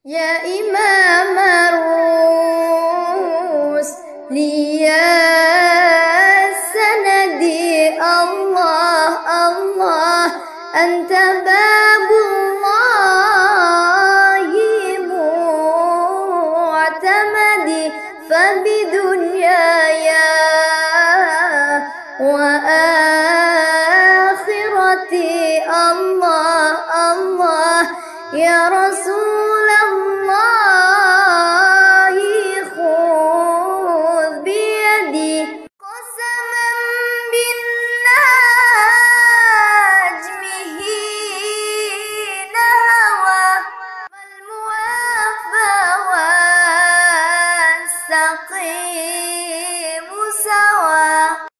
يا إمام الرسل يا سندي، الله الله أنت باب الله معتمدي، فبدنياي وآخرتي الله الله يا رسول الله.